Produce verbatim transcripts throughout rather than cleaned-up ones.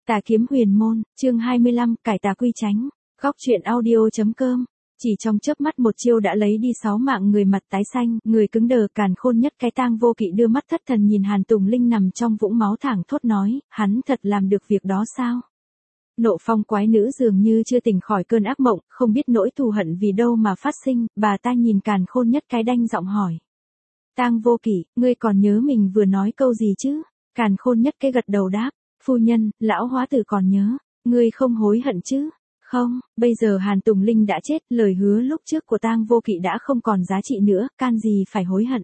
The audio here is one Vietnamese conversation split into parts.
Tà kiếm huyền môn, chương hai mươi lăm, cải tà quy chánh. Góc truyện audio.com. Chỉ trong chớp mắt một chiêu đã lấy đi sáu mạng người mặt tái xanh, người cứng đờ càn khôn nhất cái tang vô kỵ đưa mắt thất thần nhìn Hàn Tùng Linh nằm trong vũng máu thẳng thốt nói, hắn thật làm được việc đó sao? Nộ phong quái nữ dường như chưa tỉnh khỏi cơn ác mộng, không biết nỗi thù hận vì đâu mà phát sinh, bà ta nhìn càn khôn nhất cái đanh giọng hỏi. Tang vô kỵ, ngươi còn nhớ mình vừa nói câu gì chứ? Càn khôn nhất cái gật đầu đáp. Phu nhân, lão hóa tử còn nhớ, ngươi không hối hận chứ? Không, bây giờ Hàn Tùng Linh đã chết, lời hứa lúc trước của tang vô kỵ đã không còn giá trị nữa, can gì phải hối hận.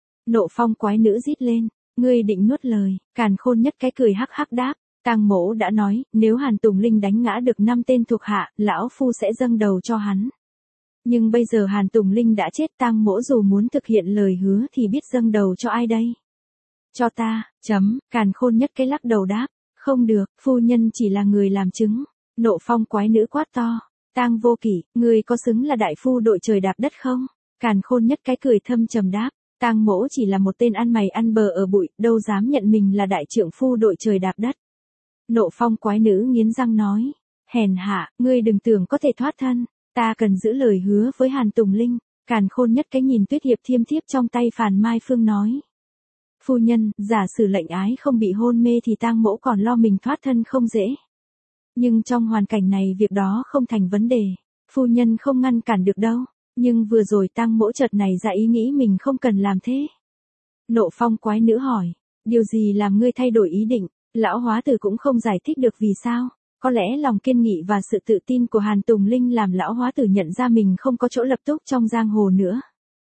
Nộ phong quái nữ rít lên, ngươi định nuốt lời, càn khôn nhất cái cười hắc hắc đáp, tang mỗ đã nói, nếu Hàn Tùng Linh đánh ngã được năm tên thuộc hạ, lão phu sẽ dâng đầu cho hắn. Nhưng bây giờ Hàn Tùng Linh đã chết, tang mỗ dù muốn thực hiện lời hứa thì biết dâng đầu cho ai đây? Cho ta, chấm, càn khôn nhất cái lắc đầu đáp. Không được, phu nhân chỉ là người làm chứng. Nộ phong quái nữ quát to. Tang vô kỵ, người có xứng là đại phu đội trời đạp đất không? Càn khôn nhất cái cười thâm trầm đáp. Tang mỗ chỉ là một tên ăn mày ăn bờ ở bụi, đâu dám nhận mình là đại trượng phu đội trời đạp đất. Nộ phong quái nữ nghiến răng nói. Hèn hạ, ngươi đừng tưởng có thể thoát thân. Ta cần giữ lời hứa với Hàn Tùng Linh. Càn khôn nhất cái nhìn tuyết hiệp thiêm thiếp trong tay Phàn Mai Phương nói. Phu nhân, giả sử lệnh ái không bị hôn mê thì tang mỗ còn lo mình thoát thân không dễ. Nhưng trong hoàn cảnh này việc đó không thành vấn đề. Phu nhân không ngăn cản được đâu. Nhưng vừa rồi tang mỗ chợt này ra ý nghĩ mình không cần làm thế. Nộ phong quái nữ hỏi. Điều gì làm ngươi thay đổi ý định? Lão hóa tử cũng không giải thích được vì sao. Có lẽ lòng kiên nghị và sự tự tin của Hàn Tùng Linh làm lão hóa tử nhận ra mình không có chỗ lập túc trong giang hồ nữa.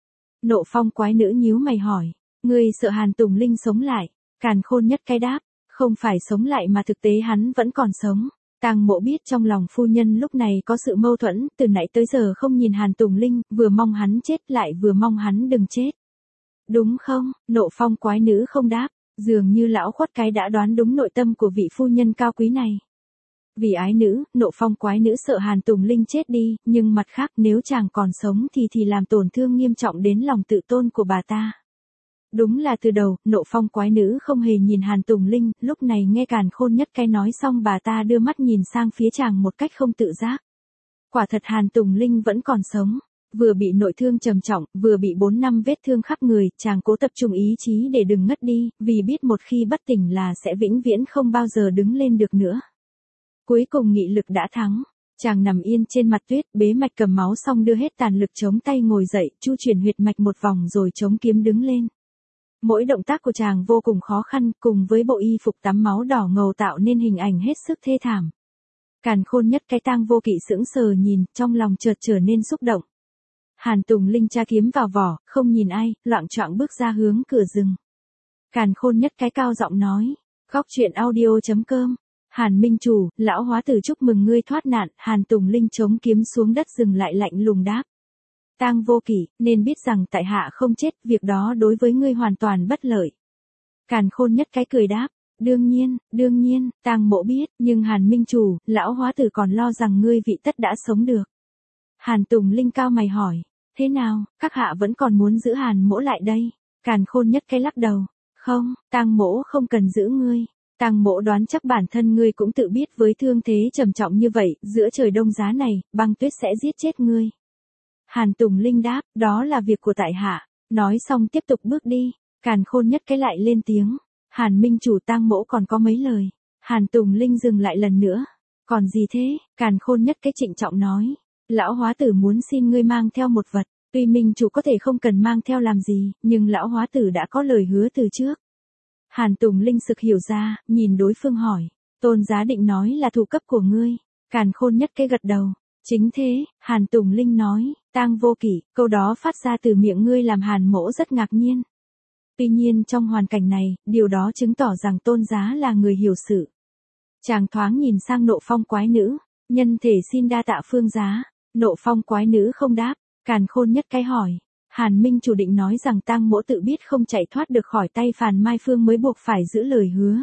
Nộ phong quái nữ nhíu mày hỏi. Ngươi sợ Hàn Tùng Linh sống lại, càn khôn nhất cái đáp, không phải sống lại mà thực tế hắn vẫn còn sống. Tang mộ biết trong lòng phu nhân lúc này có sự mâu thuẫn, từ nãy tới giờ không nhìn Hàn Tùng Linh, vừa mong hắn chết lại vừa mong hắn đừng chết. Đúng không? Nộ phong quái nữ không đáp, dường như lão khuất cái đã đoán đúng nội tâm của vị phu nhân cao quý này. Vì ái nữ, nộ phong quái nữ sợ Hàn Tùng Linh chết đi, nhưng mặt khác nếu chàng còn sống thì thì làm tổn thương nghiêm trọng đến lòng tự tôn của bà ta. Đúng là từ đầu, nộ phong quái nữ không hề nhìn Hàn Tùng Linh, lúc này nghe càn khôn nhất cái nói xong bà ta đưa mắt nhìn sang phía chàng một cách không tự giác. Quả thật Hàn Tùng Linh vẫn còn sống, vừa bị nội thương trầm trọng, vừa bị bốn năm vết thương khắp người, chàng cố tập trung ý chí để đừng ngất đi, vì biết một khi bất tỉnh là sẽ vĩnh viễn không bao giờ đứng lên được nữa. Cuối cùng nghị lực đã thắng. Chàng nằm yên trên mặt tuyết, bế mạch cầm máu xong đưa hết tàn lực chống tay ngồi dậy, chu chuyển huyệt mạch một vòng rồi chống kiếm đứng lên. Mỗi động tác của chàng vô cùng khó khăn, cùng với bộ y phục tắm máu đỏ ngầu tạo nên hình ảnh hết sức thê thảm. Càn khôn nhất cái tang vô kỵ sững sờ nhìn, trong lòng chợt trở nên xúc động. Hàn Tùng Linh tra kiếm vào vỏ, không nhìn ai, loạng choạng bước ra hướng cửa rừng. Càn khôn nhất cái cao giọng nói, góc truyện audio.com. Hàn Minh Chủ, lão hóa tử chúc mừng ngươi thoát nạn. Hàn Tùng Linh chống kiếm xuống đất dừng lại lạnh lùng đáp. Tang vô kỵ, nên biết rằng tại hạ không chết, việc đó đối với ngươi hoàn toàn bất lợi. Càn khôn nhất cái cười đáp, đương nhiên, đương nhiên, tang mỗ biết, nhưng Hàn Minh Chủ, lão hóa tử còn lo rằng ngươi vị tất đã sống được. Hàn Tùng Linh cao mày hỏi, thế nào, các hạ vẫn còn muốn giữ Hàn mỗ lại đây? Càn khôn nhất cái lắc đầu, không, tang mỗ không cần giữ ngươi. Tang mỗ đoán chắc bản thân ngươi cũng tự biết với thương thế trầm trọng như vậy, giữa trời đông giá này, băng tuyết sẽ giết chết ngươi. Hàn Tùng Linh đáp, đó là việc của tại hạ. Nói xong tiếp tục bước đi. Càn khôn nhất cái lại lên tiếng. Hàn Minh Chủ, tang mỗ còn có mấy lời. Hàn Tùng Linh dừng lại lần nữa. Còn gì thế? Càn khôn nhất cái trịnh trọng nói. Lão hóa tử muốn xin ngươi mang theo một vật. Tuy Minh Chủ có thể không cần mang theo làm gì, nhưng lão hóa tử đã có lời hứa từ trước. Hàn Tùng Linh sực hiểu ra, nhìn đối phương hỏi. Tôn giá định nói là thủ cấp của ngươi. Càn khôn nhất cái gật đầu. Chính thế, Hàn Tùng Linh nói, tang vô kỵ, câu đó phát ra từ miệng ngươi làm Hàn mỗ rất ngạc nhiên. Tuy nhiên trong hoàn cảnh này, điều đó chứng tỏ rằng tôn giá là người hiểu sự. Chàng thoáng nhìn sang nộ phong quái nữ, nhân thể xin đa tạ phương giá. Nộ phong quái nữ không đáp, càn khôn nhất cái hỏi. Hàn Minh Chủ định nói rằng tang mỗ tự biết không chạy thoát được khỏi tay Phàn Mai Phương mới buộc phải giữ lời hứa.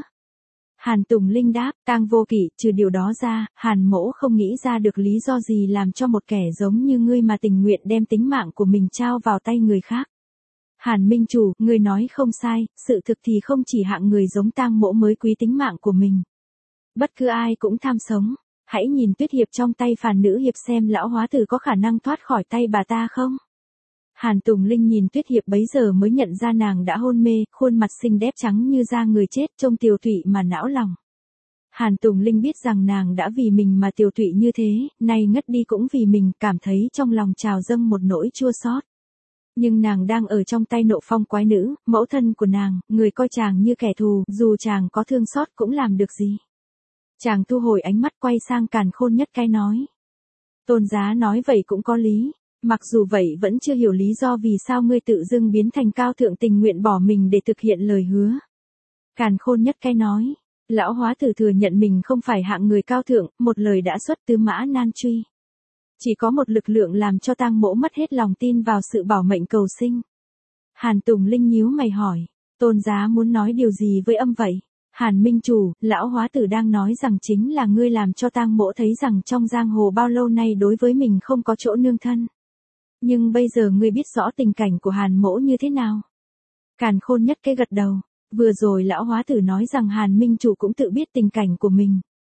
Hàn Tùng Linh đáp, tang vô kỵ, trừ điều đó ra, Hàn mỗ không nghĩ ra được lý do gì làm cho một kẻ giống như ngươi mà tình nguyện đem tính mạng của mình trao vào tay người khác. Hàn Minh Chủ, ngươi nói không sai, sự thực thì không chỉ hạng người giống tang mỗ mới quý tính mạng của mình. Bất cứ ai cũng tham sống. Hãy nhìn tuyết hiệp trong tay phàn nữ hiệp xem lão hóa tử có khả năng thoát khỏi tay bà ta không? Hàn Tùng Linh nhìn tuyết hiệp bấy giờ mới nhận ra nàng đã hôn mê, khuôn mặt xinh đẹp trắng như da người chết trông tiều tụy mà não lòng. Hàn Tùng Linh biết rằng nàng đã vì mình mà tiều tụy như thế, nay ngất đi cũng vì mình, cảm thấy trong lòng trào dâng một nỗi chua xót. Nhưng nàng đang ở trong tay Nộ Phong quái nữ, mẫu thân của nàng, người coi chàng như kẻ thù, dù chàng có thương xót cũng làm được gì. Chàng thu hồi ánh mắt quay sang Càn Khôn Nhất Cái nói. Tôn giá nói vậy cũng có lý, mặc dù vậy vẫn chưa hiểu lý do vì sao ngươi tự dưng biến thành cao thượng tình nguyện bỏ mình để thực hiện lời hứa. Càn Khôn Nhất Cái nói. Lão hóa tử thừa nhận mình không phải hạng người cao thượng, một lời đã xuất tứ mã nan truy. Chỉ có một lực lượng làm cho tang mỗ mất hết lòng tin vào sự bảo mệnh cầu sinh. Hàn Tùng Linh nhíu mày hỏi, tôn giá muốn nói điều gì với âm vậy? Hàn Minh Chủ, lão hóa tử đang nói rằng chính là ngươi làm cho tang mỗ thấy rằng trong giang hồ bao lâu nay đối với mình không có chỗ nương thân. Nhưng bây giờ ngươi biết rõ tình cảnh của Hàn mỗ như thế nào? Càn Khôn Nhất Cái gật đầu. Vừa rồi lão hóa tử nói rằng Hàn Minh Chủ cũng tự biết tình cảnh của mình.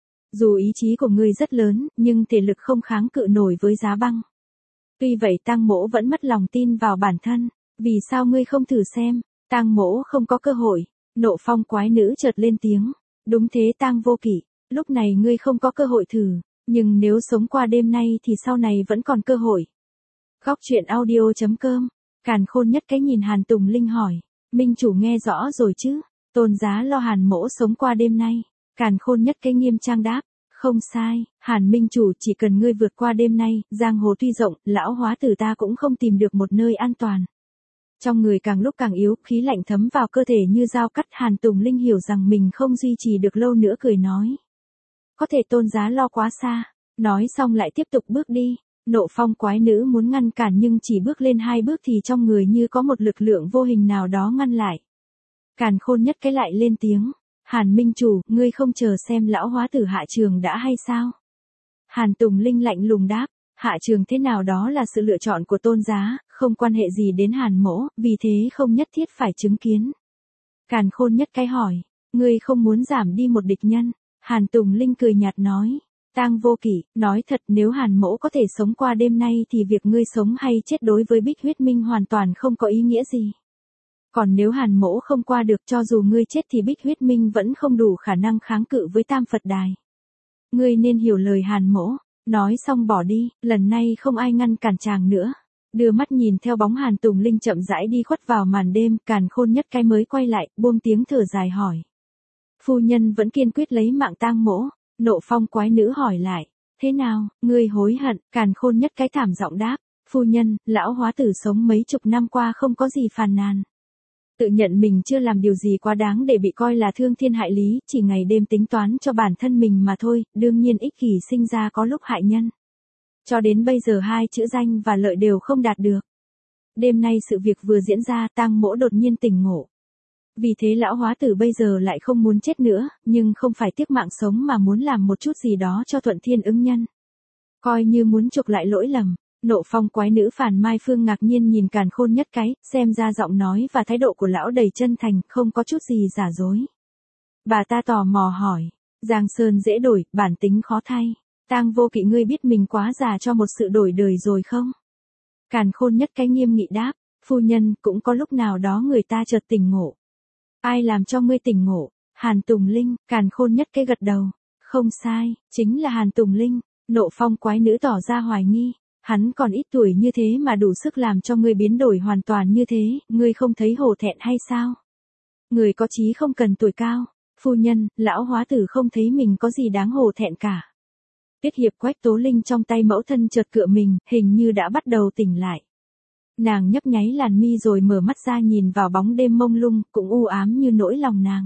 Dù ý chí của ngươi rất lớn, nhưng thể lực không kháng cự nổi với giá băng. Tuy vậy tang mỗ vẫn mất lòng tin vào bản thân. Vì sao ngươi không thử xem? Tang mỗ không có cơ hội. Nộ Phong quái nữ chợt lên tiếng. Đúng thế Tang Vô Kỵ, lúc này ngươi không có cơ hội thử. Nhưng nếu sống qua đêm nay thì sau này vẫn còn cơ hội. Góc truyện audio chấm com. Càn Khôn Nhất Cái nhìn Hàn Tùng Linh hỏi. Minh Chủ nghe rõ rồi chứ? Tôn giá lo Hàn mỗ sống qua đêm nay. Càn Khôn Nhất Cái nghiêm trang đáp. Không sai, Hàn Minh Chủ chỉ cần ngươi vượt qua đêm nay, giang hồ tuy rộng, lão hóa tử ta cũng không tìm được một nơi an toàn. Trong người càng lúc càng yếu, khí lạnh thấm vào cơ thể như dao cắt. Hàn Tùng Linh hiểu rằng mình không duy trì được lâu nữa cười nói. Có thể tôn giá lo quá xa. Nói xong lại tiếp tục bước đi. Nộ Phong quái nữ muốn ngăn cản nhưng chỉ bước lên hai bước thì trong người như có một lực lượng vô hình nào đó ngăn lại. Càn Khôn Nhất Cái lại lên tiếng. Hàn Minh Chủ, ngươi không chờ xem lão hóa tử hạ trường đã hay sao? Hàn Tùng Linh lạnh lùng đáp. Hạ trường thế nào đó là sự lựa chọn của tôn giá, không quan hệ gì đến Hàn mỗ, vì thế không nhất thiết phải chứng kiến. Càn Khôn Nhất Cái hỏi. Ngươi không muốn giảm đi một địch nhân. Hàn Tùng Linh cười nhạt nói. Tang Vô Kỵ, nói thật nếu Hàn mỗ có thể sống qua đêm nay thì việc ngươi sống hay chết đối với Bích Huyết Minh hoàn toàn không có ý nghĩa gì. Còn nếu Hàn mỗ không qua được cho dù ngươi chết thì Bích Huyết Minh vẫn không đủ khả năng kháng cự với Tam Phật Đài. Ngươi nên hiểu lời Hàn mỗ. Nói xong bỏ đi, lần này không ai ngăn cản chàng nữa. Đưa mắt nhìn theo bóng Hàn Tùng Linh chậm rãi đi khuất vào màn đêm, Càn Khôn Nhất Cái mới quay lại, buông tiếng thở dài hỏi. Phu nhân vẫn kiên quyết lấy mạng tang mỗ. Nộ Phong quái nữ hỏi lại. Thế nào, ngươi hối hận? Càn Khôn Nhất Cái thảm giọng đáp. Phu nhân, lão hóa tử sống mấy chục năm qua không có gì phàn nàn. Tự nhận mình chưa làm điều gì quá đáng để bị coi là thương thiên hại lý, chỉ ngày đêm tính toán cho bản thân mình mà thôi, đương nhiên ích kỷ sinh ra có lúc hại nhân. Cho đến bây giờ hai chữ danh và lợi đều không đạt được. Đêm nay sự việc vừa diễn ra, tang mỗ đột nhiên tỉnh ngộ. Vì thế lão hóa tử bây giờ lại không muốn chết nữa, nhưng không phải tiếc mạng sống mà muốn làm một chút gì đó cho thuận thiên ứng nhân. Coi như muốn chuộc lại lỗi lầm. Nộ Phong quái nữ Phàn Mai Phương ngạc nhiên nhìn Càn Khôn Nhất Cái, xem ra giọng nói và thái độ của lão đầy chân thành, không có chút gì giả dối. Bà ta tò mò hỏi, Giang Sơn dễ đổi, bản tính khó thay. Tang Vô Kỵ ngươi biết mình quá già cho một sự đổi đời rồi không? Càn Khôn Nhất Cái nghiêm nghị đáp, phu nhân, cũng có lúc nào đó người ta chợt tỉnh ngộ. Ai làm cho ngươi tỉnh ngộ? Hàn Tùng Linh. Càn Khôn Nhất Cái gật đầu. Không sai, chính là Hàn Tùng Linh. Nộ Phong quái nữ tỏ ra hoài nghi. Hắn còn ít tuổi như thế mà đủ sức làm cho ngươi biến đổi hoàn toàn như thế, ngươi không thấy hổ thẹn hay sao? Người có chí không cần tuổi cao. Phu nhân, lão hóa tử không thấy mình có gì đáng hổ thẹn cả. Tiết hiệp Quách Tố Linh trong tay mẫu thân chợt cựa mình, hình như đã bắt đầu tỉnh lại. Nàng nhấp nháy làn mi rồi mở mắt ra nhìn vào bóng đêm mông lung, cũng u ám như nỗi lòng nàng.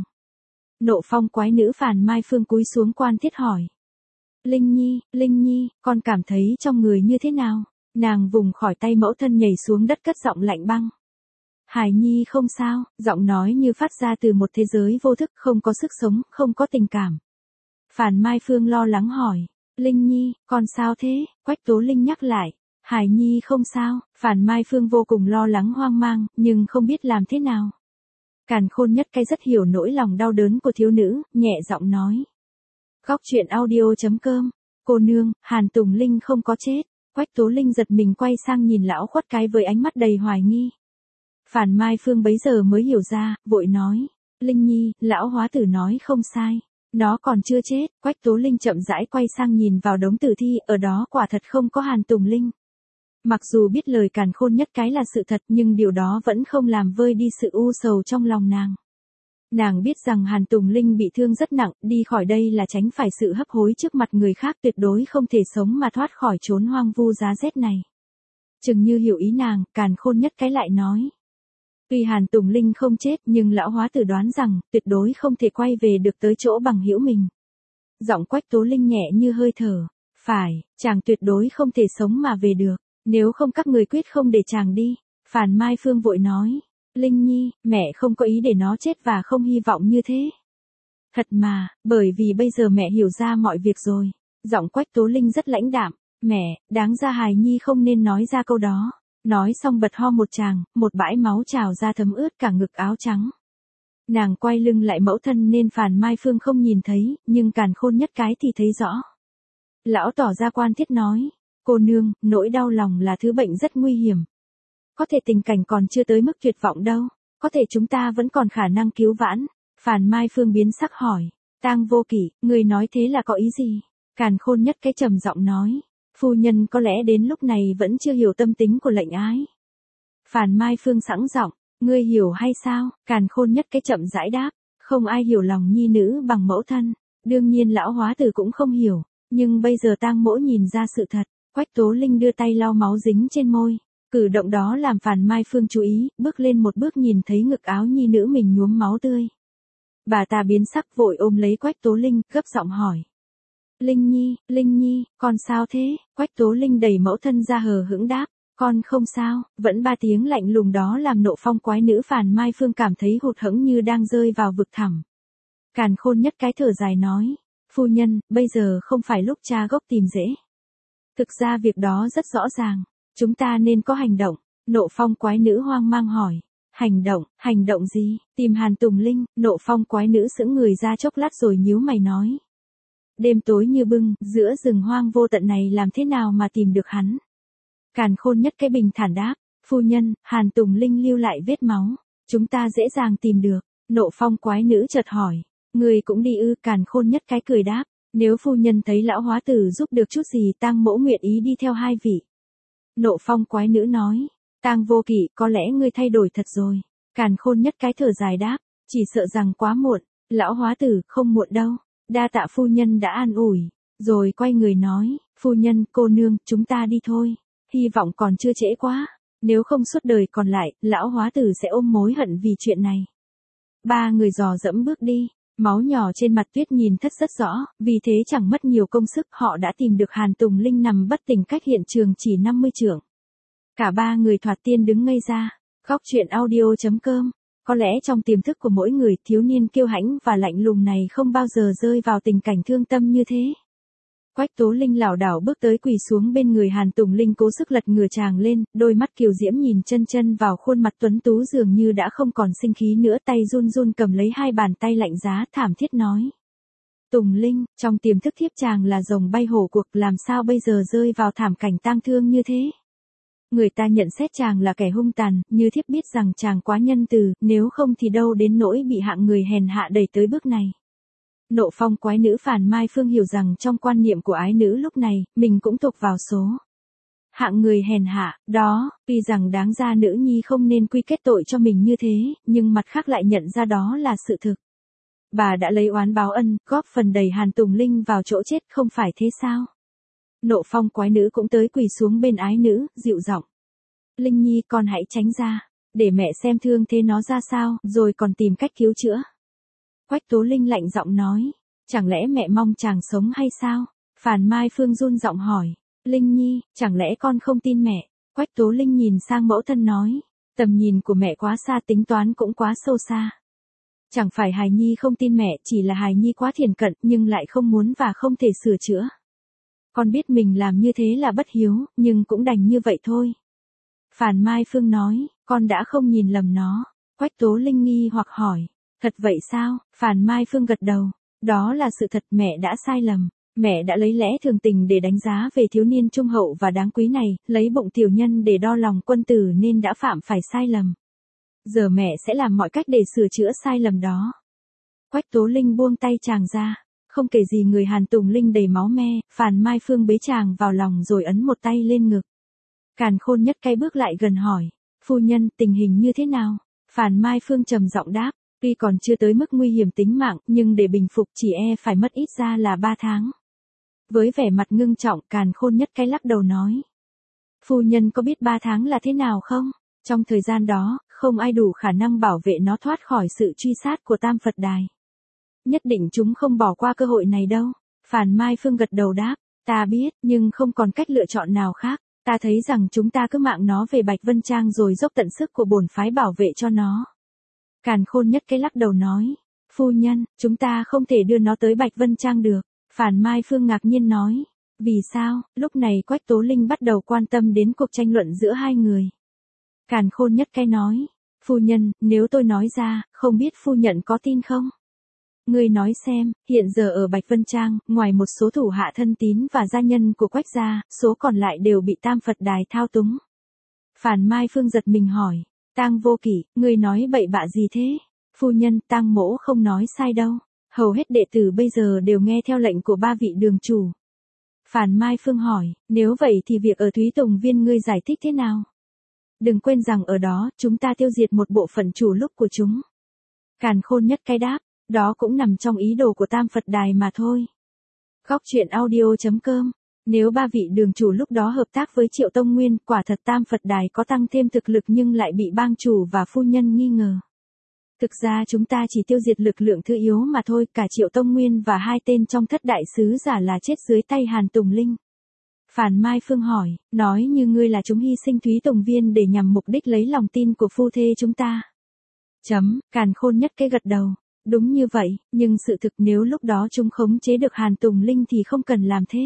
Nộ Phong quái nữ Phàn Mai Phương cúi xuống quan thiết hỏi. Linh Nhi, Linh Nhi, con cảm thấy trong người như thế nào? Nàng vùng khỏi tay mẫu thân nhảy xuống đất cất giọng lạnh băng. Hải Nhi không sao, giọng nói như phát ra từ một thế giới vô thức, không có sức sống, không có tình cảm. Phàn Mai Phương lo lắng hỏi. Linh Nhi, con sao thế? Quách Tố Linh nhắc lại. Hải Nhi không sao. Phàn Mai Phương vô cùng lo lắng hoang mang, nhưng không biết làm thế nào. Càn Khôn Nhất Cái rất hiểu nỗi lòng đau đớn của thiếu nữ, nhẹ giọng nói. Góc truyện audio.com. Cô nương, Hàn Tùng Linh không có chết. Quách Tố Linh giật mình quay sang nhìn lão khuất cái với ánh mắt đầy hoài nghi. Phàn Mai Phương bấy giờ mới hiểu ra, vội nói. Linh Nhi, lão hóa tử nói không sai. Nó còn chưa chết. Quách Tố Linh chậm rãi quay sang nhìn vào đống tử thi, ở đó quả thật không có Hàn Tùng Linh. Mặc dù biết lời càn khôn nhất cái là sự thật nhưng điều đó vẫn không làm vơi đi sự u sầu trong lòng nàng. Nàng biết rằng Hàn Tùng Linh bị thương rất nặng, đi khỏi đây là tránh phải sự hấp hối trước mặt người khác, tuyệt đối không thể sống mà thoát khỏi chốn hoang vu giá rét này. Chừng như hiểu ý nàng, càn khôn nhất cái lại nói. Tuy Hàn Tùng Linh không chết nhưng lão hóa tử đoán rằng tuyệt đối không thể quay về được tới chỗ bằng hữu mình. Giọng Quách Tố Linh nhẹ như hơi thở. Phải, chàng tuyệt đối không thể sống mà về được. Nếu không các người quyết không để chàng đi. Phàn Mai Phương vội nói. Linh Nhi, mẹ không có ý để nó chết và không hy vọng như thế. Thật mà, bởi vì bây giờ mẹ hiểu ra mọi việc rồi. Giọng Quách Tố Linh rất lãnh đạm. Mẹ, đáng ra hài nhi không nên nói ra câu đó. Nói xong bật ho một tràng, một bãi máu trào ra thấm ướt cả ngực áo trắng. Nàng quay lưng lại mẫu thân nên Phàn Mai Phương không nhìn thấy, nhưng càn khôn nhất cái thì thấy rõ. Lão tỏ ra quan thiết nói. Cô nương, nỗi đau lòng là thứ bệnh rất nguy hiểm. Có thể tình cảnh còn chưa tới mức tuyệt vọng đâu. Có thể chúng ta vẫn còn khả năng cứu vãn. Phàn Mai Phương biến sắc hỏi. Tang Vô Kỵ, người nói thế là có ý gì? Càn khôn nhất cái trầm giọng nói. Phu nhân có lẽ đến lúc này vẫn chưa hiểu tâm tính của lệnh ái. Phàn Mai Phương sẵn giọng. Ngươi hiểu hay sao? Càn khôn nhất cái chậm rãi đáp. Không ai hiểu lòng nhi nữ bằng mẫu thân. Đương nhiên lão hóa tử cũng không hiểu. Nhưng bây giờ Tang mỗ nhìn ra sự thật. Quách Tố Linh đưa tay lau máu dính trên môi. Cử động đó làm Phàn Mai Phương chú ý, bước lên một bước nhìn thấy ngực áo nhi nữ mình nhuốm máu tươi. Bà ta biến sắc vội ôm lấy Quách Tố Linh, gấp giọng hỏi. Linh Nhi, Linh Nhi, con sao thế? Quách Tố Linh đẩy mẫu thân ra hờ hững đáp. Con không sao, vẫn ba tiếng lạnh lùng đó làm nộ phong quái nữ Phàn Mai Phương cảm thấy hụt hẫng như đang rơi vào vực thẳm. Càn khôn nhất cái thở dài nói. Phu nhân, bây giờ không phải lúc tra gốc tìm rễ. Thực ra việc đó rất rõ ràng. Chúng ta nên có hành động. Nộ phong quái nữ hoang mang hỏi. Hành động, hành động gì? Tìm Hàn Tùng Linh. Nộ phong quái nữ sững người ra chốc lát rồi nhíu mày nói. Đêm tối như bưng, giữa rừng hoang vô tận này làm thế nào mà tìm được hắn? Càn khôn nhất cái bình thản đáp. Phu nhân, Hàn Tùng Linh lưu lại vết máu. Chúng ta dễ dàng tìm được. Nộ phong quái nữ chợt hỏi. Người cũng đi ư? Càn khôn nhất cái cười đáp. Nếu phu nhân thấy lão hóa tử giúp được chút gì Tang mỗ nguyện ý đi theo hai vị. Nộ phong quái nữ nói. Tang Vô Kỵ, có lẽ ngươi thay đổi thật rồi. Càn khôn nhất cái thở dài đáp. Chỉ sợ rằng quá muộn. Lão hóa tử, không muộn đâu. Đa tạ phu nhân đã an ủi. Rồi quay người nói. Phu nhân, cô nương, chúng ta đi thôi. Hy vọng còn chưa trễ quá. Nếu không suốt đời còn lại, lão hóa tử sẽ ôm mối hận vì chuyện này. Ba người dò dẫm bước đi. Máu nhỏ trên mặt tuyết nhìn thất rất rõ, vì thế chẳng mất nhiều công sức họ đã tìm được Hàn Tùng Linh nằm bất tỉnh cách hiện trường chỉ năm mươi trượng. Cả ba người thoạt tiên đứng ngây ra. Góc truyện audio.com. Có lẽ trong tiềm thức của mỗi người, thiếu niên kiêu hãnh và lạnh lùng này không bao giờ rơi vào tình cảnh thương tâm như thế. Quách Tố Linh lảo đảo bước tới quỳ xuống bên người Hàn Tùng Linh cố sức lật ngửa chàng lên, đôi mắt kiều diễm nhìn chân chân vào khuôn mặt tuấn tú dường như đã không còn sinh khí nữa, tay run run cầm lấy hai bàn tay lạnh giá thảm thiết nói. Tùng Linh, trong tiềm thức thiếp chàng là rồng bay hổ cuộc, làm sao bây giờ rơi vào thảm cảnh tang thương như thế? Người ta nhận xét chàng là kẻ hung tàn, như thiếp biết rằng chàng quá nhân từ, nếu không thì đâu đến nỗi bị hạng người hèn hạ đẩy tới bước này. Nộ phong quái nữ Phàn Mai Phương hiểu rằng trong quan niệm của ái nữ lúc này, mình cũng thuộc vào số hạng người hèn hạ, đó, tuy rằng đáng ra nữ nhi không nên quy kết tội cho mình như thế, nhưng mặt khác lại nhận ra đó là sự thực. Bà đã lấy oán báo ân, góp phần đẩy Hàn Tùng Linh vào chỗ chết, không phải thế sao? Nộ phong quái nữ cũng tới quỳ xuống bên ái nữ, dịu giọng. Linh Nhi, con hãy tránh ra, để mẹ xem thương thế nó ra sao, rồi còn tìm cách cứu chữa. Quách Tố Linh lạnh giọng nói. Chẳng lẽ mẹ mong chàng sống hay sao? Phàn Mai Phương run giọng hỏi. Linh Nhi, chẳng lẽ con không tin mẹ? Quách Tố Linh nhìn sang mẫu thân nói. Tầm nhìn của mẹ quá xa, tính toán cũng quá sâu xa. Chẳng phải hài nhi không tin mẹ, chỉ là hài nhi quá thiển cận nhưng lại không muốn và không thể sửa chữa. Con biết mình làm như thế là bất hiếu, nhưng cũng đành như vậy thôi. Phàn Mai Phương nói, con đã không nhìn lầm nó. Quách Tố Linh nghi hoặc hỏi. Thật vậy sao? Phàn Mai Phương gật đầu. Đó là sự thật, mẹ đã sai lầm. Mẹ đã lấy lẽ thường tình để đánh giá về thiếu niên trung hậu và đáng quý này, lấy bụng tiểu nhân để đo lòng quân tử nên đã phạm phải sai lầm. Giờ mẹ sẽ làm mọi cách để sửa chữa sai lầm đó. Quách Tố Linh buông tay chàng ra. Không kể gì người Hàn Tùng Linh đầy máu me, Phàn Mai Phương bế chàng vào lòng rồi ấn một tay lên ngực. Càn Khôn Nhất cái bước lại gần hỏi. Phu nhân, tình hình như thế nào? Phàn Mai Phương trầm giọng đáp. Tuy còn chưa tới mức nguy hiểm tính mạng, nhưng để bình phục chỉ e phải mất ít ra là ba tháng. Với vẻ mặt ngưng trọng, Càn Khôn Nhất cái lắc đầu nói. Phu nhân có biết ba tháng là thế nào không? Trong thời gian đó, không ai đủ khả năng bảo vệ nó thoát khỏi sự truy sát của Tam Phật Đài. Nhất định chúng không bỏ qua cơ hội này đâu. Phàn Mai Phương gật đầu đáp. Ta biết, nhưng không còn cách lựa chọn nào khác. Ta thấy rằng chúng ta cứ mạng nó về Bạch Vân Trang rồi dốc tận sức của bổn phái bảo vệ cho nó. Càn Khôn Nhất cái lắc đầu nói. Phu nhân, chúng ta không thể đưa nó tới Bạch Vân Trang được. Phàn Mai Phương ngạc nhiên nói. Vì sao? Lúc này Quách Tố Linh bắt đầu quan tâm đến cuộc tranh luận giữa hai người. Càn Khôn Nhất cái nói. Phu nhân, nếu tôi nói ra, không biết phu nhận có tin không? Ngươi nói xem, hiện giờ ở Bạch Vân Trang, ngoài một số thủ hạ thân tín và gia nhân của Quách gia, số còn lại đều bị Tam Phật Đài thao túng. Phàn Mai Phương giật mình hỏi. Tang Vô Kỵ, ngươi nói bậy bạ gì thế? Phu nhân, Tang mỗ không nói sai đâu. Hầu hết đệ tử bây giờ đều nghe theo lệnh của ba vị đường chủ. Phàn Mai Phương hỏi, nếu vậy thì việc ở Thúy Tùng Viên ngươi giải thích thế nào? Đừng quên rằng ở đó, chúng ta tiêu diệt một bộ phận chủ lúc của chúng. Càn Khôn Nhất cái đáp, đó cũng nằm trong ý đồ của Tam Phật Đài mà thôi. Góc truyện audio chấm com. Nếu ba vị đường chủ lúc đó hợp tác với Triệu Tông Nguyên, quả thật Tam Phật Đài có tăng thêm thực lực nhưng lại bị bang chủ và phu nhân nghi ngờ. Thực ra chúng ta chỉ tiêu diệt lực lượng thứ yếu mà thôi, cả Triệu Tông Nguyên và hai tên trong thất đại sứ giả là chết dưới tay Hàn Tùng Linh. Phàn Mai Phương hỏi, nói như ngươi là chúng hy sinh Thúy Tùng Viên để nhằm mục đích lấy lòng tin của phu thê chúng ta. Chấm, Càn Khôn Nhất cái gật đầu. Đúng như vậy, nhưng sự thực nếu lúc đó chúng khống chế được Hàn Tùng Linh thì không cần làm thế.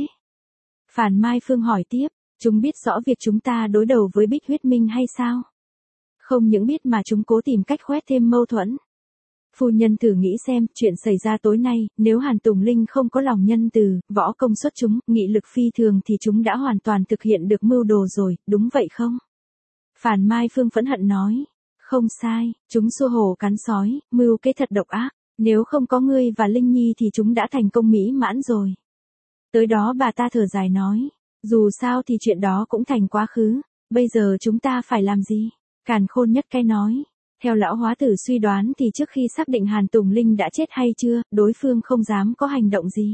Phàn Mai Phương hỏi tiếp, chúng biết rõ việc chúng ta đối đầu với Bích Huyết Minh hay sao? Không những biết mà chúng cố tìm cách khoét thêm mâu thuẫn. Phu nhân thử nghĩ xem, chuyện xảy ra tối nay, nếu Hàn Tùng Linh không có lòng nhân từ, võ công xuất chúng, nghị lực phi thường thì chúng đã hoàn toàn thực hiện được mưu đồ rồi, đúng vậy không? Phàn Mai Phương phẫn hận nói. Không sai, chúng xua hổ cắn sói, mưu kế thật độc ác. Nếu không có ngươi và Linh Nhi thì chúng đã thành công mỹ mãn rồi. Tới đó bà ta thở dài nói. Dù sao thì chuyện đó cũng thành quá khứ. Bây giờ chúng ta phải làm gì? Càn Khôn Nhất cái nói. Theo lão hóa tử suy đoán thì trước khi xác định Hàn Tùng Linh đã chết hay chưa, đối phương không dám có hành động gì.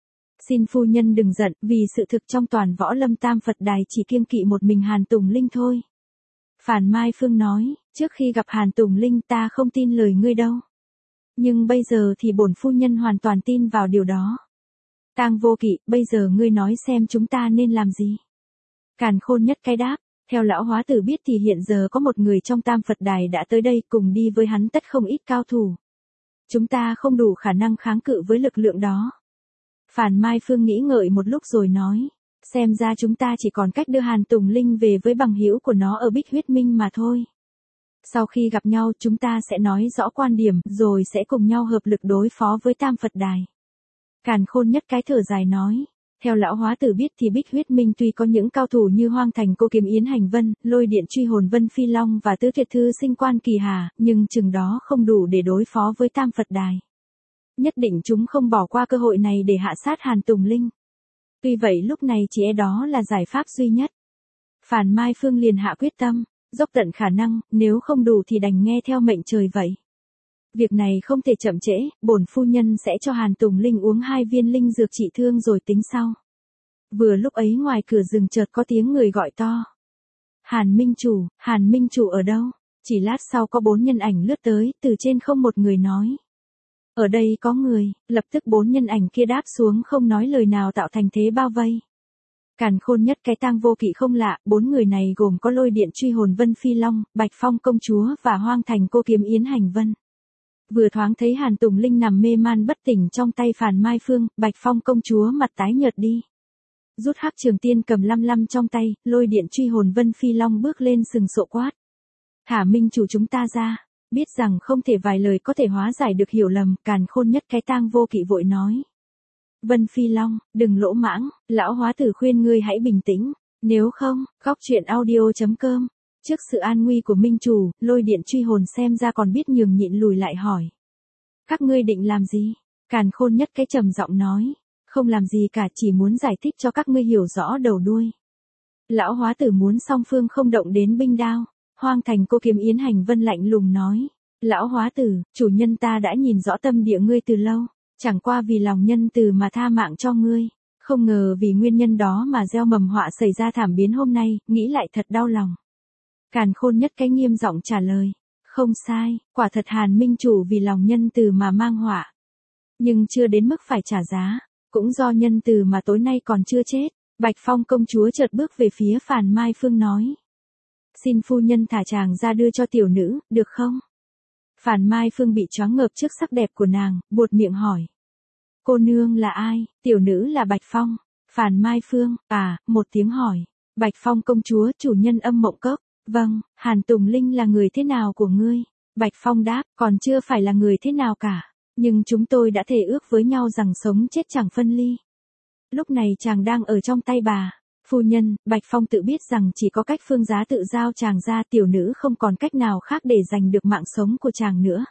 Xin phu nhân đừng giận, vì sự thực trong toàn võ lâm Tam Phật Đài chỉ kiêng kỵ một mình Hàn Tùng Linh thôi. Phàn Mai Phương nói, trước khi gặp Hàn Tùng Linh ta không tin lời ngươi đâu. Nhưng bây giờ thì bổn phu nhân hoàn toàn tin vào điều đó. Tang Vô Kỵ, bây giờ ngươi nói xem chúng ta nên làm gì? Càn Khôn Nhất cái đáp, theo lão hóa tử biết thì hiện giờ có một người trong Tam Phật Đài đã tới đây, cùng đi với hắn tất không ít cao thủ. Chúng ta không đủ khả năng kháng cự với lực lượng đó. Phàn Mai Phương nghĩ ngợi một lúc rồi nói, xem ra chúng ta chỉ còn cách đưa Hàn Tùng Linh về với bằng hữu của nó ở Bích Huyết Minh mà thôi. Sau khi gặp nhau chúng ta sẽ nói rõ quan điểm rồi sẽ cùng nhau hợp lực đối phó với Tam Phật Đài. Càn Khôn Nhất cái thở dài nói, theo lão hóa tử biết thì Bích Huyết Minh tuy có những cao thủ như Hoang Thành Cô Kiếm Yến Hành Vân, Lôi Điện Truy Hồn Vân Phi Long và Tứ Tuyệt Thư Sinh Quan Kỳ Hà, nhưng chừng đó không đủ để đối phó với Tam Phật Đài. Nhất định chúng không bỏ qua cơ hội này để hạ sát Hàn Tùng Linh. Tuy vậy lúc này chỉ e đó là giải pháp duy nhất. Phàn Mai Phương liền hạ quyết tâm, dốc tận khả năng, nếu không đủ thì đành nghe theo mệnh trời vậy. Việc này không thể chậm trễ, bổn phu nhân sẽ cho Hàn Tùng Linh uống hai viên linh dược trị thương rồi tính sau. Vừa lúc ấy ngoài cửa rừng chợt có tiếng người gọi to. Hàn Minh Chủ, Hàn Minh Chủ ở đâu? Chỉ lát sau có bốn nhân ảnh lướt tới, từ trên không một người nói. Ở đây có người, lập tức bốn nhân ảnh kia đáp xuống không nói lời nào tạo thành thế bao vây. Càn Khôn Nhất cái Tang Vô Kỵ không lạ, bốn người này gồm có Lôi Điện Truy Hồn Vân Phi Long, Bạch Phong Công Chúa và Hoang Thành Cô Kiếm Yến Hành Vân. Vừa thoáng thấy Hàn Tùng Linh nằm mê man bất tỉnh trong tay Phàn Mai Phương, Bạch Phong Công Chúa mặt tái nhợt đi. Rút hắc trường tiên cầm lăm lăm trong tay, Lôi Điện Truy Hồn Vân Phi Long bước lên sừng sộ quát. Thả Minh Chủ chúng ta ra. Biết rằng không thể vài lời có thể hóa giải được hiểu lầm, càn khôn nhất cái tang vô kỵ vội nói. Vân Phi Long, đừng lỗ mãng, lão hóa tử khuyên ngươi hãy bình tĩnh, nếu không, góc chuyện audio.com. Trước sự an nguy của minh chủ, lôi điện truy hồn xem ra còn biết nhường nhịn lùi lại hỏi. Các ngươi định làm gì? Càn khôn nhất cái trầm giọng nói. Không làm gì cả, chỉ muốn giải thích cho các ngươi hiểu rõ đầu đuôi. Lão hóa tử muốn song phương không động đến binh đao. Hoang thành cô kiếm Yến Hành Vân lạnh lùng nói. Lão hóa tử, chủ nhân ta đã nhìn rõ tâm địa ngươi từ lâu. Chẳng qua vì lòng nhân từ mà tha mạng cho ngươi. Không ngờ vì nguyên nhân đó mà gieo mầm họa xảy ra thảm biến hôm nay, nghĩ lại thật đau lòng. Càn khôn nhất cái nghiêm giọng trả lời. Không sai, quả thật Hàn Minh Chủ vì lòng nhân từ mà mang họa. Nhưng chưa đến mức phải trả giá. Cũng do nhân từ mà tối nay còn chưa chết. Bạch Phong công chúa chợt bước về phía Phàn Mai Phương nói. Xin phu nhân thả chàng ra đưa cho tiểu nữ, được không? Phàn Mai Phương bị choáng ngợp trước sắc đẹp của nàng, buột miệng hỏi. Cô nương là ai? Tiểu nữ là Bạch Phong. Phàn Mai Phương, à, một tiếng hỏi. Bạch Phong công chúa, chủ nhân Âm Mộng Cốc. Vâng, Hàn Tùng Linh là người thế nào của ngươi? Bạch Phong đáp, còn chưa phải là người thế nào cả. Nhưng chúng tôi đã thề ước với nhau rằng sống chết chẳng phân ly. Lúc này chàng đang ở trong tay bà. Phu nhân, Bạch Phong tự biết rằng chỉ có cách Phương Giá tự giao chàng ra, tiểu nữ không còn cách nào khác để giành được mạng sống của chàng nữa.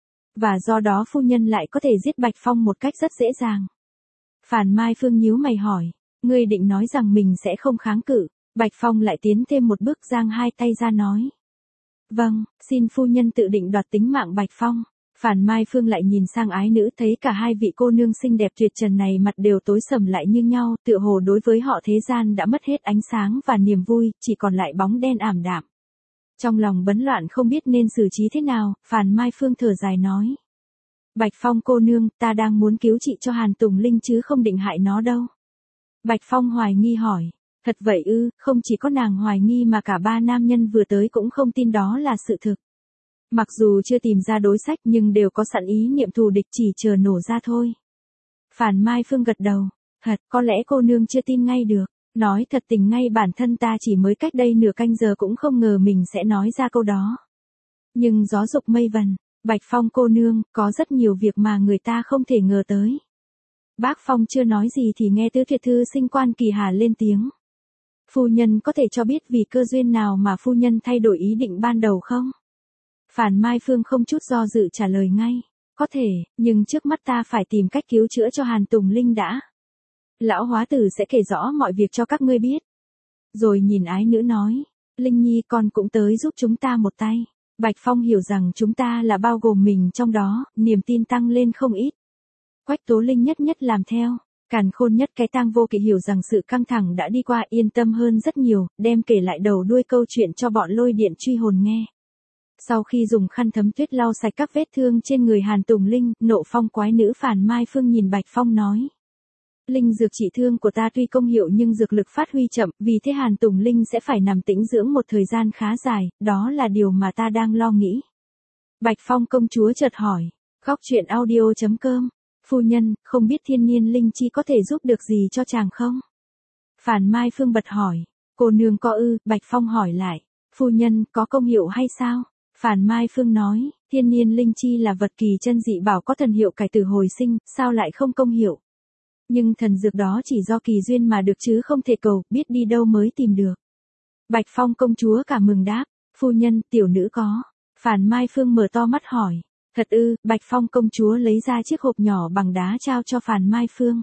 Và do đó phu nhân lại có thể giết Bạch Phong một cách rất dễ dàng. Phàn Mai Phương nhíu mày hỏi, ngươi định nói rằng mình sẽ không kháng cự. Bạch Phong lại tiến thêm một bước giang hai tay ra nói. Vâng, xin phu nhân tự định đoạt tính mạng Bạch Phong. Phàn Mai Phương lại nhìn sang ái nữ, thấy cả hai vị cô nương xinh đẹp tuyệt trần này mặt đều tối sầm lại như nhau, tựa hồ đối với họ thế gian đã mất hết ánh sáng và niềm vui, chỉ còn lại bóng đen ảm đạm. Trong lòng bấn loạn không biết nên xử trí thế nào, Phàn Mai Phương thở dài nói. Bạch Phong cô nương, ta đang muốn cứu trị cho Hàn Tùng Linh chứ không định hại nó đâu. Bạch Phong hoài nghi hỏi. Thật vậy ư? Không chỉ có nàng hoài nghi mà cả ba nam nhân vừa tới cũng không tin đó là sự thực. Mặc dù chưa tìm ra đối sách nhưng đều có sẵn ý niệm thù địch, chỉ chờ nổ ra thôi. Phàn Mai Phương gật đầu. Thật, có lẽ cô nương chưa tin ngay được. Nói thật tình ngay bản thân ta chỉ mới cách đây nửa canh giờ cũng không ngờ mình sẽ nói ra câu đó. Nhưng gió dục mây vần, Bạch Phong cô nương, có rất nhiều việc mà người ta không thể ngờ tới. Bác Phong chưa nói gì thì nghe Tứ Thiệt Thư Sinh Quan Kỳ Hà lên tiếng. Phu nhân có thể cho biết vì cơ duyên nào mà phu nhân thay đổi ý định ban đầu không? Phàn Mai Phương không chút do dự trả lời ngay. Có thể, nhưng trước mắt ta phải tìm cách cứu chữa cho Hàn Tùng Linh đã. Lão hóa tử sẽ kể rõ mọi việc cho các ngươi biết. Rồi nhìn ái nữ nói. Linh Nhi con cũng tới giúp chúng ta một tay. Bạch Phong hiểu rằng chúng ta là bao gồm mình trong đó, niềm tin tăng lên không ít. Quách Tố Linh nhất nhất làm theo. Càn khôn nhất cái tang vô kỵ hiểu rằng sự căng thẳng đã đi qua, yên tâm hơn rất nhiều, đem kể lại đầu đuôi câu chuyện cho bọn lôi điện truy hồn nghe. Sau khi dùng khăn thấm tuyết lau sạch các vết thương trên người Hàn Tùng Linh, nộ phong quái nữ Phàn Mai Phương nhìn Bạch Phong nói. Linh dược trị thương của ta tuy công hiệu nhưng dược lực phát huy chậm, vì thế Hàn Tùng Linh sẽ phải nằm tĩnh dưỡng một thời gian khá dài, đó là điều mà ta đang lo nghĩ. Bạch Phong công chúa chợt hỏi. Góc chuyện audio.com. Phu nhân, không biết thiên niên linh chi có thể giúp được gì cho chàng không? Phàn Mai Phương bật hỏi. Cô nương có ư? Bạch Phong hỏi lại. Phu nhân, có công hiệu hay sao? Phàn Mai Phương nói, thiên niên linh chi là vật kỳ chân dị bảo có thần hiệu cải tử hồi sinh, sao lại không công hiệu? Nhưng thần dược đó chỉ do kỳ duyên mà được chứ không thể cầu, biết đi đâu mới tìm được. Bạch Phong công chúa cảm mừng đáp. Phu nhân, tiểu nữ có. Phàn Mai Phương mở to mắt hỏi. Thật ư? Bạch Phong công chúa lấy ra chiếc hộp nhỏ bằng đá trao cho Phàn Mai Phương.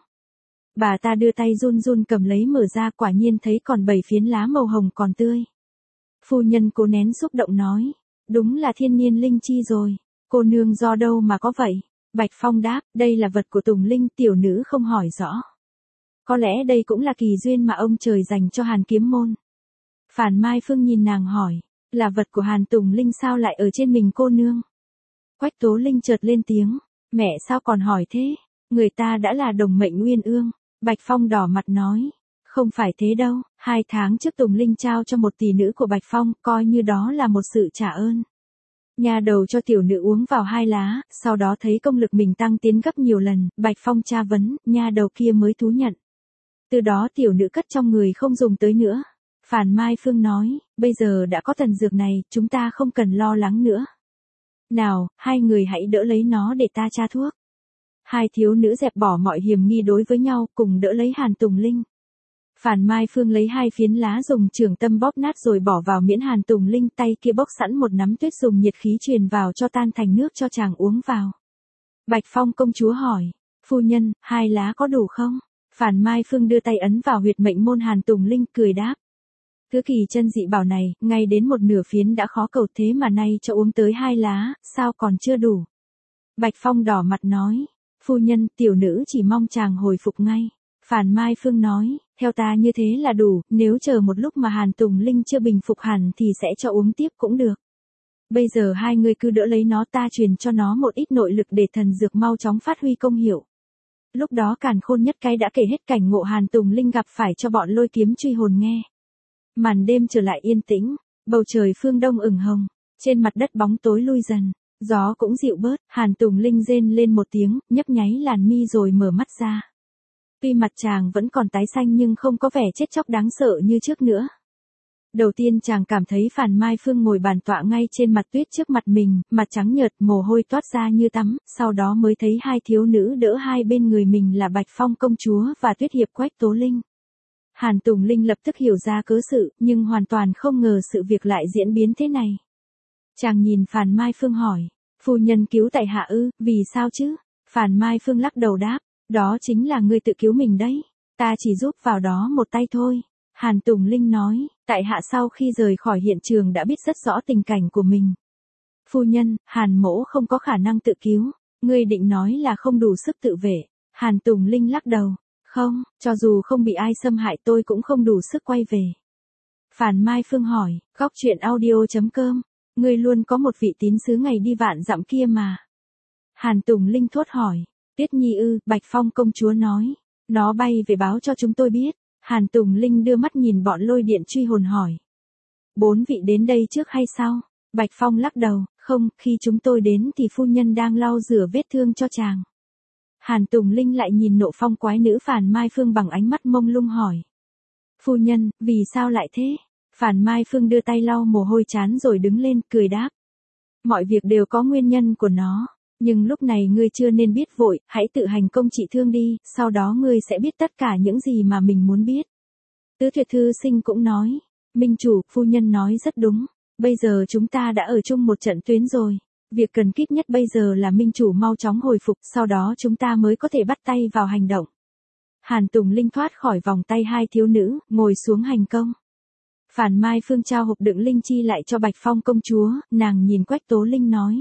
Bà ta đưa tay run run cầm lấy mở ra, quả nhiên thấy còn bảy phiến lá màu hồng còn tươi. Phu nhân cố nén xúc động nói. Đúng là thiên niên linh chi rồi. Cô nương do đâu mà có vậy? Bạch Phong đáp, đây là vật của Tùng Linh, tiểu nữ không hỏi rõ. Có lẽ đây cũng là kỳ duyên mà ông trời dành cho Hàn Kiếm Môn. Phàn Mai Phương nhìn nàng hỏi, là vật của Hàn Tùng Linh sao lại ở trên mình cô nương? Quách Tố Linh chợt lên tiếng, mẹ sao còn hỏi thế? Người ta đã là đồng mệnh uyên ương. Bạch Phong đỏ mặt nói, không phải thế đâu, hai tháng trước Tùng Linh trao cho một tỷ nữ của Bạch Phong, coi như đó là một sự trả ơn. Nhà đầu cho tiểu nữ uống vào hai lá, sau đó thấy công lực mình tăng tiến gấp nhiều lần, Bạch Phong tra vấn, nhà đầu kia mới thú nhận. Từ đó tiểu nữ cất trong người không dùng tới nữa. Phàn Mai Phương nói, bây giờ đã có thần dược này, chúng ta không cần lo lắng nữa. Nào, hai người hãy đỡ lấy nó để ta tra thuốc. Hai thiếu nữ dẹp bỏ mọi hiểm nghi đối với nhau, cùng đỡ lấy Hàn Tùng Linh. Phàn Mai Phương lấy hai phiến lá dùng trường tâm bóp nát rồi bỏ vào miễn Hàn Tùng Linh, tay kia bốc sẵn một nắm tuyết dùng nhiệt khí truyền vào cho tan thành nước cho chàng uống vào. Bạch Phong công chúa hỏi, phu nhân, hai lá có đủ không? Phàn Mai Phương đưa tay ấn vào huyệt mệnh môn Hàn Tùng Linh, cười đáp. Thứ kỳ chân dị bảo này, ngay đến một nửa phiến đã khó cầu, thế mà nay cho uống tới hai lá, sao còn chưa đủ? Bạch Phong đỏ mặt nói, phu nhân, tiểu nữ chỉ mong chàng hồi phục ngay. Phàn Mai Phương nói, theo ta như thế là đủ, nếu chờ một lúc mà Hàn Tùng Linh chưa bình phục hẳn thì sẽ cho uống tiếp cũng được. Bây giờ hai người cứ đỡ lấy nó, ta truyền cho nó một ít nội lực để thần dược mau chóng phát huy công hiệu. Lúc đó Càn Khôn Nhất Cái đã kể hết cảnh ngộ Hàn Tùng Linh gặp phải cho bọn Lôi Kiếm Truy Hồn nghe. Màn đêm trở lại yên tĩnh, bầu trời phương đông ửng hồng, trên mặt đất bóng tối lui dần, gió cũng dịu bớt, Hàn Tùng Linh rên lên một tiếng, nhấp nháy làn mi rồi mở mắt ra. Tuy mặt chàng vẫn còn tái xanh nhưng không có vẻ chết chóc đáng sợ như trước nữa. Đầu tiên chàng cảm thấy Phàn Mai Phương ngồi bàn tọa ngay trên mặt tuyết trước mặt mình, mặt trắng nhợt, mồ hôi toát ra như tắm, sau đó mới thấy hai thiếu nữ đỡ hai bên người mình là Bạch Phong công chúa và Tuyết Hiệp Quách Tố Linh. Hàn Tùng Linh lập tức hiểu ra cớ sự, nhưng hoàn toàn không ngờ sự việc lại diễn biến thế này. Chàng nhìn Phàn Mai Phương hỏi, phu nhân cứu tại hạ ư, vì sao chứ? Phàn Mai Phương lắc đầu đáp, đó chính là ngươi tự cứu mình đấy, ta chỉ giúp vào đó một tay thôi. Hàn Tùng Linh nói, tại hạ sau khi rời khỏi hiện trường đã biết rất rõ tình cảnh của mình. Phu nhân, Hàn mỗ không có khả năng tự cứu, ngươi định nói là không đủ sức tự vệ. Hàn Tùng Linh lắc đầu, không, cho dù không bị ai xâm hại tôi cũng không đủ sức quay về. Phàn Mai Phương hỏi, góc truyện audio chấm com, ngươi luôn có một vị tín sứ ngày đi vạn dặm kia mà. Hàn Tùng Linh thốt hỏi, Tuyết Nhi ư? Bạch Phong công chúa nói, nó bay về báo cho chúng tôi biết. Hàn Tùng Linh đưa mắt nhìn bọn Lôi Điện Truy Hồn hỏi, bốn vị đến đây trước hay sau? Bạch Phong lắc đầu, không, khi chúng tôi đến thì phu nhân đang lau rửa vết thương cho chàng. Hàn Tùng Linh lại nhìn nộ phong quái nữ Phàn Mai Phương bằng ánh mắt mông lung hỏi, phu nhân, vì sao lại thế? Phàn Mai Phương đưa tay lau mồ hôi trán rồi đứng lên, cười đáp, mọi việc đều có nguyên nhân của nó. Nhưng lúc này ngươi chưa nên biết vội, hãy tự hành công trị thương đi, sau đó ngươi sẽ biết tất cả những gì mà mình muốn biết. Tứ Tuyệt Thư Sinh cũng nói, Minh chủ, phu nhân nói rất đúng, bây giờ chúng ta đã ở chung một trận tuyến rồi. Việc cần kíp nhất bây giờ là Minh chủ mau chóng hồi phục, sau đó chúng ta mới có thể bắt tay vào hành động. Hàn Tùng Linh thoát khỏi vòng tay hai thiếu nữ, ngồi xuống hành công. Phàn Mai Phương trao hộp đựng linh chi lại cho Bạch Phong công chúa, nàng nhìn Quách Tố Linh nói,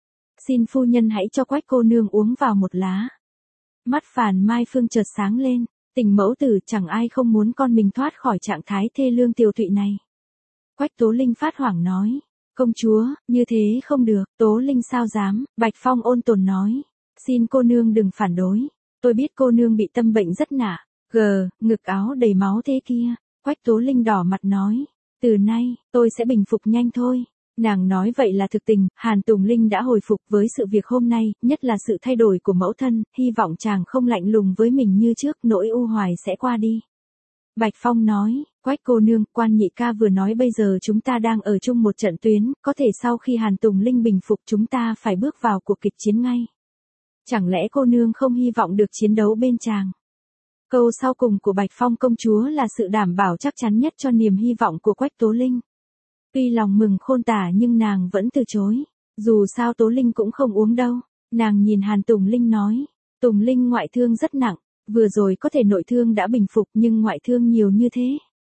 xin phu nhân hãy cho Quách cô nương uống vào một lá. Mắt Phàn Mai Phương chợt sáng lên, tình mẫu tử, chẳng ai không muốn con mình thoát khỏi trạng thái thê lương tiều tụy này. Quách Tố Linh phát hoảng nói, công chúa, như thế không được. Tố Linh sao dám? Bạch Phong ôn tồn nói, xin cô nương đừng phản đối, tôi biết cô nương bị tâm bệnh rất nặng, gờ, ngực áo đầy máu thế kia. Quách Tố Linh đỏ mặt nói, từ nay, tôi sẽ bình phục nhanh thôi. Nàng nói vậy là thực tình, Hàn Tùng Linh đã hồi phục với sự việc hôm nay, nhất là sự thay đổi của mẫu thân, hy vọng chàng không lạnh lùng với mình như trước, nỗi u hoài sẽ qua đi. Bạch Phong nói, Quách cô nương, Quan nhị ca vừa nói bây giờ chúng ta đang ở chung một trận tuyến, có thể sau khi Hàn Tùng Linh bình phục chúng ta phải bước vào cuộc kịch chiến ngay. Chẳng lẽ cô nương không hy vọng được chiến đấu bên chàng? Câu sau cùng của Bạch Phong công chúa là sự đảm bảo chắc chắn nhất cho niềm hy vọng của Quách Tố Linh. Tuy lòng mừng khôn tả nhưng nàng vẫn từ chối. Dù sao Tố Linh cũng không uống đâu. Nàng nhìn Hàn Tùng Linh nói, Tùng Linh ngoại thương rất nặng, vừa rồi có thể nội thương đã bình phục nhưng ngoại thương nhiều như thế.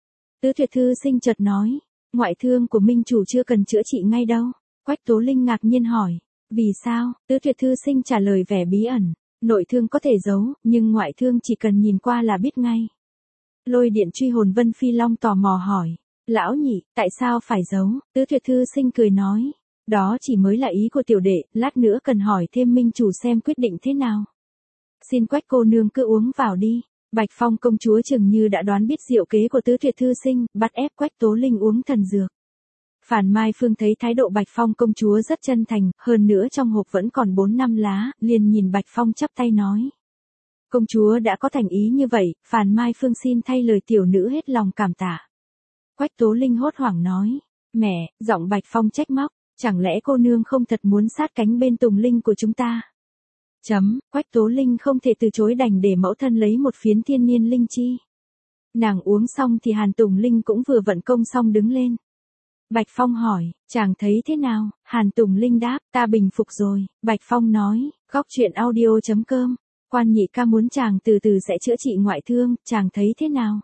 Tứ Tuyệt Thư Sinh chợt nói, ngoại thương của Minh chủ chưa cần chữa trị ngay đâu. Quách Tố Linh ngạc nhiên hỏi, vì sao? Tứ Tuyệt Thư Sinh trả lời vẻ bí ẩn, nội thương có thể giấu, nhưng ngoại thương chỉ cần nhìn qua là biết ngay. Lôi Điện Truy Hồn Vân Phi Long tò mò hỏi, lão nhị, tại sao phải giấu? Tứ Tuyệt Thư Sinh cười nói, đó chỉ mới là ý của tiểu đệ, lát nữa cần hỏi thêm Minh chủ xem quyết định thế nào. Xin Quách cô nương cứ uống vào đi. Bạch Phong công chúa chừng như đã đoán biết diệu kế của Tứ Tuyệt Thư Sinh, bắt ép Quách Tố Linh uống thần dược. Phàn Mai Phương thấy thái độ Bạch Phong công chúa rất chân thành, hơn nữa trong hộp vẫn còn bốn năm lá, liền nhìn Bạch Phong chắp tay nói. Công chúa đã có thành ý như vậy, Phàn Mai Phương xin thay lời tiểu nữ hết lòng cảm tạ. Quách Tố Linh hốt hoảng nói, mẹ, giọng Bạch Phong trách móc, Chẳng lẽ cô nương không thật muốn sát cánh bên Tùng Linh của chúng ta? Chấm, Quách Tố Linh không thể từ chối đành để mẫu thân lấy một phiến thiên niên linh chi. Nàng uống xong thì Hàn Tùng Linh cũng vừa vận công xong đứng lên. Bạch Phong hỏi, chàng thấy thế nào? Hàn Tùng Linh đáp, ta bình phục rồi. Bạch Phong nói, góc chuyện audio chấm com, quan nhị ca muốn chàng từ từ sẽ chữa trị ngoại thương, chàng thấy thế nào?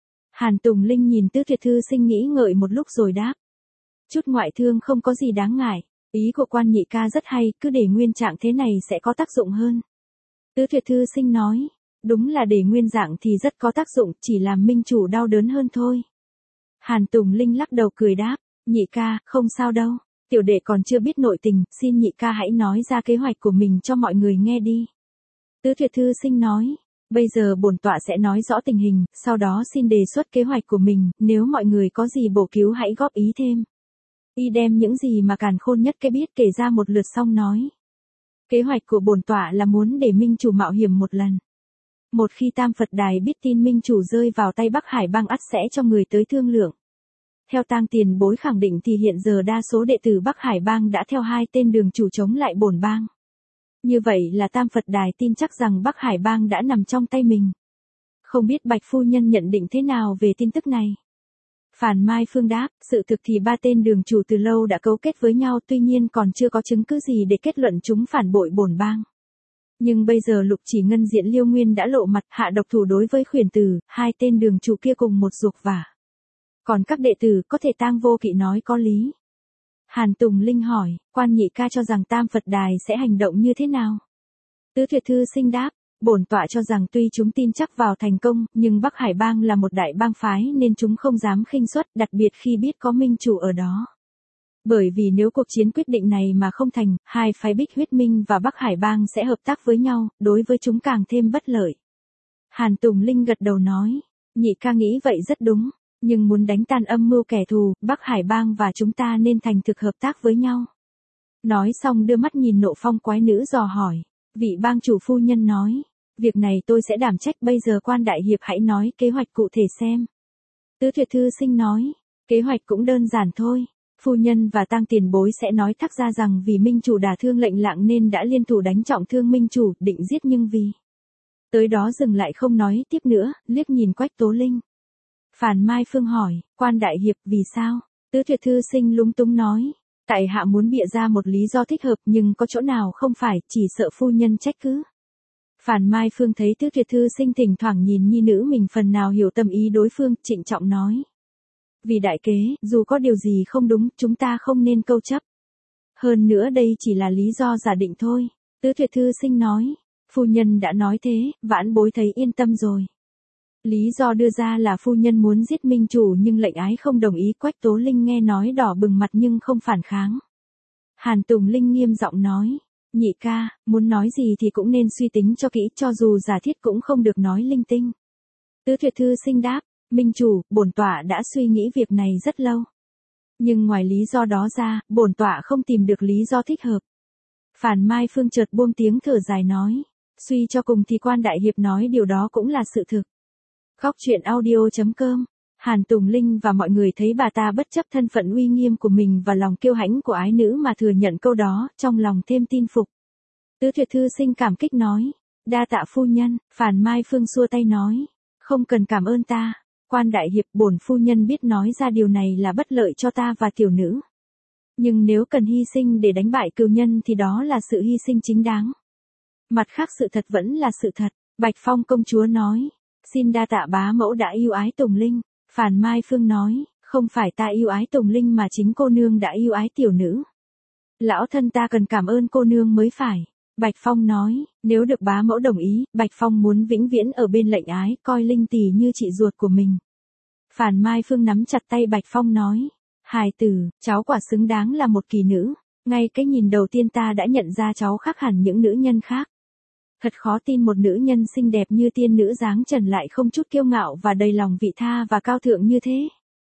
Hàn Tùng Linh nhìn Tứ Tuyệt Thư Sinh nghĩ ngợi một lúc rồi đáp. Chút ngoại thương không có gì đáng ngại, ý của quan nhị ca rất hay, cứ để nguyên trạng thế này sẽ có tác dụng hơn. Tứ Tuyệt Thư Sinh nói, đúng là để nguyên dạng thì rất có tác dụng, chỉ làm minh chủ đau đớn hơn thôi. Hàn Tùng Linh lắc đầu cười đáp, nhị ca, không sao đâu, tiểu đệ còn chưa biết nội tình, xin nhị ca hãy nói ra kế hoạch của mình cho mọi người nghe đi. Tứ Tuyệt Thư Sinh nói, bây giờ bổn tọa sẽ nói rõ tình hình, sau đó xin đề xuất kế hoạch của mình, nếu mọi người có gì bổ cứu hãy góp ý thêm. Y đem những gì mà càn khôn nhất cái biết kể ra một lượt xong nói. Kế hoạch của bổn tọa là muốn để minh chủ mạo hiểm một lần. Một khi Tam Phật Đài biết tin minh chủ rơi vào tay Bắc Hải Bang ắt sẽ cho người tới thương lượng. Theo Tang Tiền Bối khẳng định thì hiện giờ đa số đệ tử Bắc Hải Bang đã theo hai tên đường chủ chống lại bổn bang. Như vậy là Tam Phật Đài tin chắc rằng Bắc Hải Bang đã nằm trong tay mình. Không biết Bạch Phu Nhân nhận định thế nào về tin tức này? Phàn Mai Phương đáp, sự thực thì ba tên đường chủ từ lâu đã cấu kết với nhau, tuy nhiên còn chưa có chứng cứ gì để kết luận chúng phản bội bổn bang. Nhưng bây giờ Lục Chỉ Ngân Diện Liêu Nguyên đã lộ mặt hạ độc thủ đối với Khuyển Tử, hai tên đường chủ kia cùng một ruột vả. Còn các đệ tử có thể Tang Vô Kỵ nói có lý. Hàn Tùng Linh hỏi, quan nhị ca cho rằng Tam Phật Đài sẽ hành động như thế nào? Tứ Tuyệt Thư Sinh đáp, bổn tọa cho rằng tuy chúng tin chắc vào thành công, nhưng Bắc Hải Bang là một đại bang phái nên chúng không dám khinh suất, đặc biệt khi biết có minh chủ ở đó. Bởi vì nếu cuộc chiến quyết định này mà không thành, hai phái Bích Huyết Minh và Bắc Hải Bang sẽ hợp tác với nhau, đối với chúng càng thêm bất lợi. Hàn Tùng Linh gật đầu nói, nhị ca nghĩ vậy rất đúng, nhưng muốn đánh tan âm mưu kẻ thù, Bắc Hải Bang và chúng ta nên thành thực hợp tác với nhau. Nói xong đưa mắt nhìn Nộ Phong quái nữ dò hỏi, vị bang chủ phu nhân nói, việc này tôi sẽ đảm trách, bây giờ quan đại hiệp hãy nói kế hoạch cụ thể xem. Tứ Tuyệt Thư Sinh nói, kế hoạch cũng đơn giản thôi. Phu nhân và Tang Tiền Bối sẽ nói thắc ra rằng vì minh chủ đả thương lệnh lạng nên đã liên thủ đánh trọng thương minh chủ, định giết nhưng vì. Tới đó dừng lại không nói tiếp nữa, liếc nhìn Quách Tố Linh. Phàn Mai Phương hỏi, quan đại hiệp vì sao? Tứ Tuyệt Thư Sinh lúng túng nói, tại hạ muốn bịa ra một lý do thích hợp nhưng có chỗ nào không phải, chỉ sợ phu nhân trách cứ. Phàn Mai Phương thấy Tứ Tuyệt Thư Sinh thỉnh thoảng nhìn nhi nữ mình phần nào hiểu tâm ý đối phương, trịnh trọng nói. Vì đại kế, dù có điều gì không đúng, chúng ta không nên câu chấp. Hơn nữa đây chỉ là lý do giả định thôi. Tứ Tuyệt Thư Sinh nói, phu nhân đã nói thế, vãn bối thấy yên tâm rồi. Lý do đưa ra là phu nhân muốn giết minh chủ nhưng lệnh ái không đồng ý. Quách Tố Linh nghe nói đỏ bừng mặt nhưng không phản kháng. Hàn Tùng Linh nghiêm giọng nói, nhị ca, muốn nói gì thì cũng nên suy tính cho kỹ, cho dù giả thiết cũng không được nói linh tinh. Tứ Tuyệt Thư Sinh đáp, minh chủ, bổn tọa đã suy nghĩ việc này rất lâu. Nhưng ngoài lý do đó ra, bổn tọa không tìm được lý do thích hợp. Phàn Mai Phương chợt buông tiếng thở dài nói, suy cho cùng thì quan đại hiệp nói điều đó cũng là sự thực. Góc chuyện audio chấm com, Hàn Tùng Linh và mọi người thấy bà ta bất chấp thân phận uy nghiêm của mình và lòng kiêu hãnh của ái nữ mà thừa nhận câu đó, trong lòng thêm tin phục. Tứ Tuyệt Thư Sinh cảm kích nói, đa tạ phu nhân. Phàn Mai Phương xua tay nói, không cần cảm ơn ta. Quan đại hiệp, bổn phu nhân biết nói ra điều này là bất lợi cho ta và tiểu nữ. Nhưng nếu cần hy sinh để đánh bại cừu nhân thì đó là sự hy sinh chính đáng. Mặt khác sự thật vẫn là sự thật. Bạch Phong công chúa nói, xin đa tạ bá mẫu đã yêu ái Tùng Linh. Phàn Mai Phương nói, không phải ta yêu ái Tùng Linh mà chính cô nương đã yêu ái tiểu nữ. Lão thân ta cần cảm ơn cô nương mới phải. Bạch Phong nói, nếu được bá mẫu đồng ý, Bạch Phong muốn vĩnh viễn ở bên lệnh ái, coi Linh tỷ như chị ruột của mình. Phàn Mai Phương nắm chặt tay Bạch Phong nói, hài tử, cháu quả xứng đáng là một kỳ nữ, ngay cái nhìn đầu tiên ta đã nhận ra cháu khác hẳn những nữ nhân khác. Thật khó tin một nữ nhân xinh đẹp như tiên nữ dáng trần lại không chút kiêu ngạo và đầy lòng vị tha và cao thượng như thế.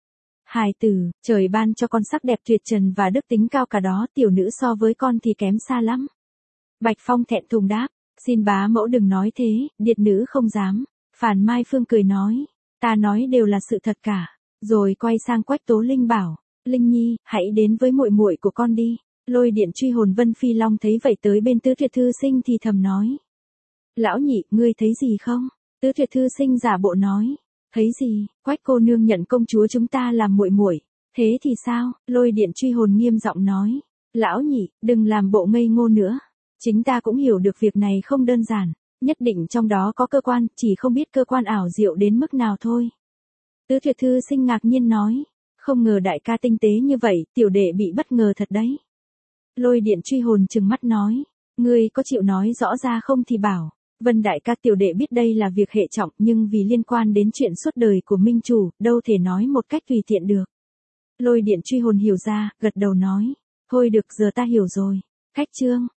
Hài tử, trời ban cho con sắc đẹp tuyệt trần và đức tính cao cả đó, tiểu nữ so với con thì kém xa lắm. Bạch Phong thẹn thùng đáp, xin bá mẫu đừng nói thế, điệt nữ không dám. Phàn Mai Phương cười nói, ta nói đều là sự thật cả. Rồi quay sang Quách Tố Linh bảo, Linh Nhi, hãy đến với muội muội của con đi. Lôi điện truy hồn Vân Phi Long thấy vậy tới bên Tứ Tuyệt Thư Sinh thì thầm nói. Lão nhị, ngươi thấy gì không? Tứ Tuyệt Thư Sinh giả bộ nói. Thấy gì? Quách cô nương nhận công chúa chúng ta làm muội muội. Thế thì sao? Lôi điện truy hồn nghiêm giọng nói. Lão nhị, đừng làm bộ ngây ngô nữa. Chính ta cũng hiểu được việc này không đơn giản. Nhất định trong đó có cơ quan, chỉ không biết cơ quan ảo diệu đến mức nào thôi. Tứ Tuyệt Thư Sinh ngạc nhiên nói. Không ngờ đại ca tinh tế như vậy, tiểu đệ bị bất ngờ thật đấy. Lôi điện truy hồn trừng mắt nói. Ngươi có chịu nói rõ ra không thì bảo. Vân đại ca, tiểu đệ biết đây là việc hệ trọng, nhưng vì liên quan đến chuyện suốt đời của minh chủ, đâu thể nói một cách tùy tiện được. Lôi điện truy hồn hiểu ra, gật đầu nói. Thôi được, giờ ta hiểu rồi. Khách trương.